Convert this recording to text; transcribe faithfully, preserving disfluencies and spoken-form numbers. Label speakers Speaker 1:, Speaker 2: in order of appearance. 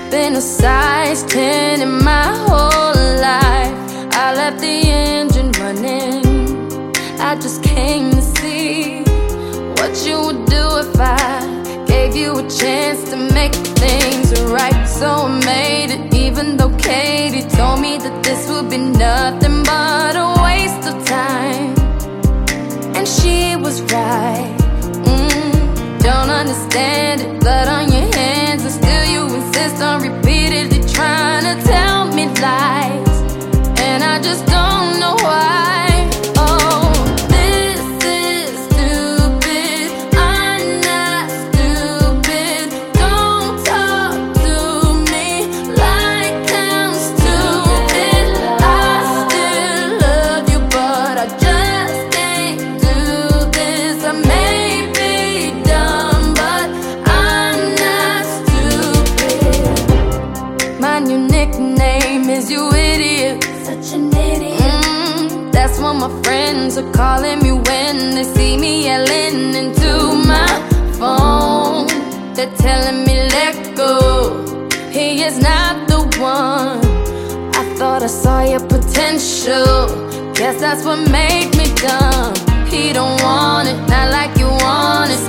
Speaker 1: been a size ten in my whole life. I left the engine running. I just came to see what you would do if I gave you a chance to make things right. So I made it, even though Katie told me that this would be nothing but a waste of time. And she was right. mm, Don't understand it, blood on your hands, and still you insist on repeatedly trying to tell me lies. And I just don't know why. Your nickname is you idiot.
Speaker 2: Such an idiot.
Speaker 1: mm, That's what my friends are calling me when they see me yelling into my phone. They're telling me let go, he is not the one. I thought I saw your potential, guess that's what made me dumb. He don't want it, not like you want it.